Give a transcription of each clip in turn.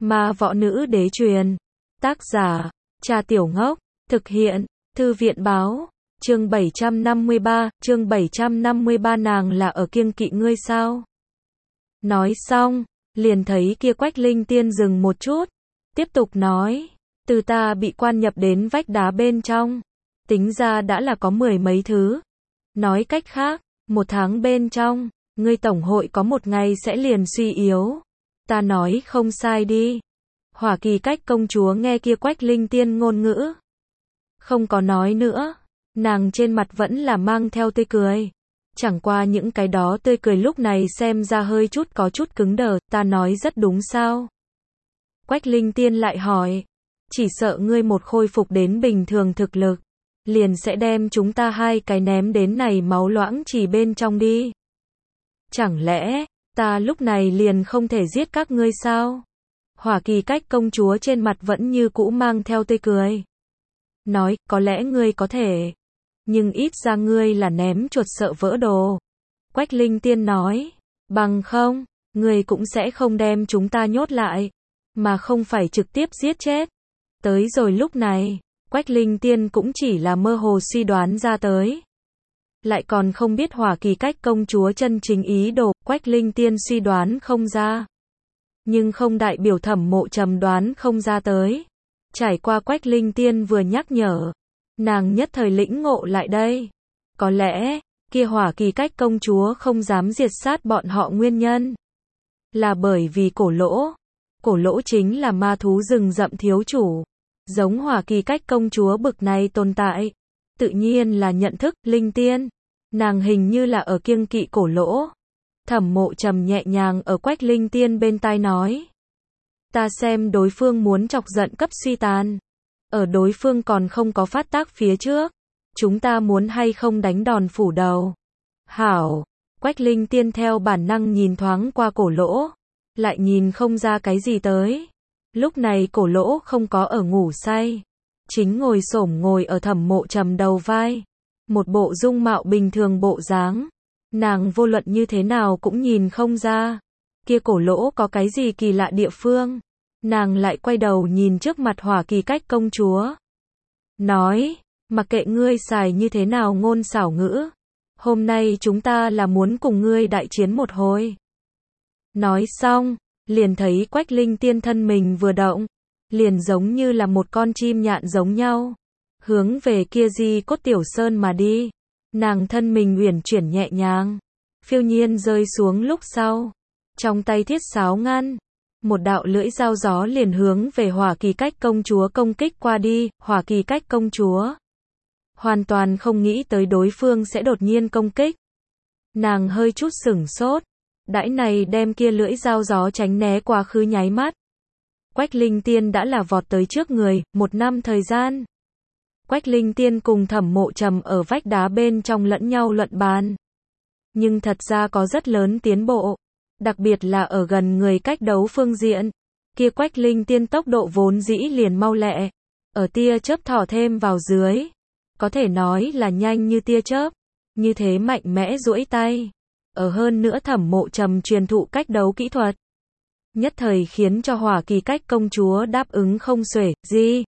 Ma võ nữ đế truyền. Tác giả, Trà Tiểu Ngốc. Thực hiện, Thư viện báo. Chương 753, nàng là ở kiêng kỵ ngươi sao? Nói xong, liền thấy kia Quách Linh Tiên dừng một chút, tiếp tục nói, từ ta bị quan nhập đến vách đá bên trong, tính ra đã là có 10 mấy thứ. Nói cách khác, 1 tháng bên trong, ngươi tổng hội có một ngày sẽ liền suy yếu. Ta nói không sai đi. Hỏa Kỳ Cách công chúa nghe kia Quách Linh Tiên ngôn ngữ, không có nói nữa, nàng trên mặt vẫn là mang theo tươi cười. Chẳng qua những cái đó tươi cười lúc này xem ra hơi chút có chút cứng đờ, ta nói rất đúng sao? Quách Linh Tiên lại hỏi, chỉ sợ ngươi một khôi phục đến bình thường thực lực, liền sẽ đem chúng ta hai cái ném đến này máu loãng chỉ bên trong đi. Chẳng lẽ, ta lúc này liền không thể giết các ngươi sao? Hỏa Kỳ Cách công chúa trên mặt vẫn như cũ mang theo tươi cười. Nói, có lẽ ngươi có thể, nhưng ít ra ngươi là ném chuột sợ vỡ đồ. Quách Linh Tiên nói, bằng không, ngươi cũng sẽ không đem chúng ta nhốt lại, mà không phải trực tiếp giết chết. Tới rồi lúc này, Quách Linh Tiên cũng chỉ là mơ hồ suy đoán ra tới. Lại còn không biết Hỏa Kỳ Cách công chúa chân chính ý đồ, Quách Linh Tiên suy đoán không ra. Nhưng không đại biểu Thẩm Mộ Trầm đoán không ra tới. Trải qua Quách Linh Tiên vừa nhắc nhở, nàng nhất thời lĩnh ngộ lại đây. Có lẽ, kia Hỏa Kỳ Cách công chúa không dám diệt sát bọn họ nguyên nhân là bởi vì Cổ Lỗ. Cổ Lỗ chính là ma thú rừng rậm thiếu chủ. Giống Hỏa Kỳ Cách công chúa bực này tồn tại, tự nhiên là nhận thức. Linh Tiên, nàng hình như là ở kiêng kỵ Cổ Lỗ. Thẩm Mộ Trầm nhẹ nhàng ở Quách Linh Tiên bên tai nói, ta xem đối phương muốn chọc giận cấp suy tàn. Ở đối phương còn không có phát tác phía trước, chúng ta muốn hay không đánh đòn phủ đầu? Hảo. Quách Linh Tiên theo bản năng nhìn thoáng qua Cổ Lỗ, lại nhìn không ra cái gì tới. Lúc này Cổ Lỗ không có ở ngủ say, chính ngồi xổm ngồi ở Thẩm Mộ Trầm đầu vai, một bộ dung mạo bình thường bộ dáng. Nàng vô luận như thế nào cũng nhìn không ra, kia Cổ Lỗ có cái gì kỳ lạ địa phương. Nàng lại quay đầu nhìn trước mặt Hỏa Kỳ Cách công chúa, nói, mặc kệ ngươi xài như thế nào ngôn xảo ngữ, hôm nay chúng ta là muốn cùng ngươi đại chiến một hồi. Nói xong, liền thấy Quách Linh Tiên thân mình vừa động, liền giống như là một con chim nhạn giống nhau, hướng về kia Di Cốt Tiểu Sơn mà đi. Nàng thân mình uyển chuyển nhẹ nhàng, phiêu nhiên rơi xuống lúc sau, trong tay thiết sáo ngăn, một đạo lưỡi dao gió liền hướng về Hỏa Kỳ Cách công chúa công kích qua đi. Hỏa Kỳ Cách công chúa hoàn toàn không nghĩ tới đối phương sẽ đột nhiên công kích. Nàng hơi chút sửng sốt, đãi này đem kia lưỡi dao gió tránh né quá khứ nháy mắt, Quách Linh Tiên đã là vọt tới trước người. 1 năm thời gian, Quách Linh Tiên cùng Thẩm Mộ Trầm ở vách đá bên trong lẫn nhau luận bàn, nhưng thật ra có rất lớn tiến bộ, đặc biệt là ở gần người cách đấu phương diện. Kia Quách Linh Tiên tốc độ vốn dĩ liền mau lẹ, ở tia chớp thỏ thêm vào dưới, có thể nói là nhanh như tia chớp, như thế mạnh mẽ duỗi tay, ở hơn nữa Thẩm Mộ Trầm truyền thụ cách đấu kỹ thuật, nhất thời khiến cho Hỏa Kỳ Cách công chúa đáp ứng không xuể gì.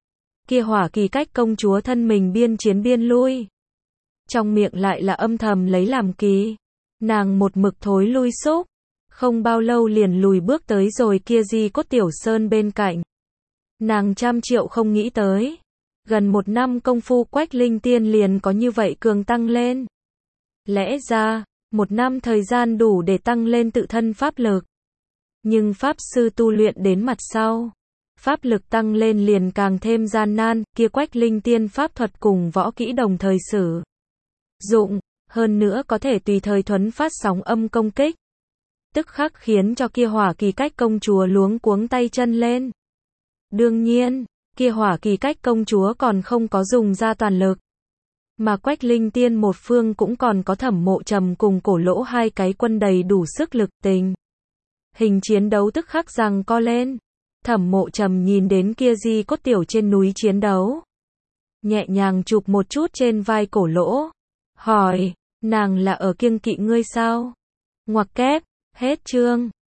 Kia Hỏa Kỳ Cách công chúa thân mình biên chiến biên lui, trong miệng lại là âm thầm lấy làm kỳ. Nàng một mực thối lui xúc, không bao lâu liền lùi bước tới rồi kia Di Cốt Tiểu Sơn bên cạnh. Nàng trăm triệu không nghĩ tới, gần 1 năm công phu Quách Linh Tiên liền có như vậy cường tăng lên. Lẽ ra, 1 năm thời gian đủ để tăng lên tự thân pháp lực. Nhưng pháp sư tu luyện đến mặt sau, pháp lực tăng lên liền càng thêm gian nan. Kia Quách Linh Tiên pháp thuật cùng võ kỹ đồng thời sử dụng, hơn nữa có thể tùy thời thuấn phát sóng âm công kích, tức khắc khiến cho kia Hỏa Kỳ Cách công chúa luống cuống tay chân lên. Đương nhiên, kia Hỏa Kỳ Cách công chúa còn không có dùng ra toàn lực, mà Quách Linh Tiên một phương cũng còn có Thẩm Mộ Trầm cùng Cổ Lỗ hai cái quân đầy đủ sức lực. Tình hình chiến đấu tức khắc giằng co lên. Thẩm Mộ Trầm nhìn đến kia Di Cốt Tiểu trên núi chiến đấu, nhẹ nhàng chụp một chút trên vai Cổ Lỗ, hỏi, nàng là ở kiêng kỵ ngươi sao? Ngoặc kép, hết chương.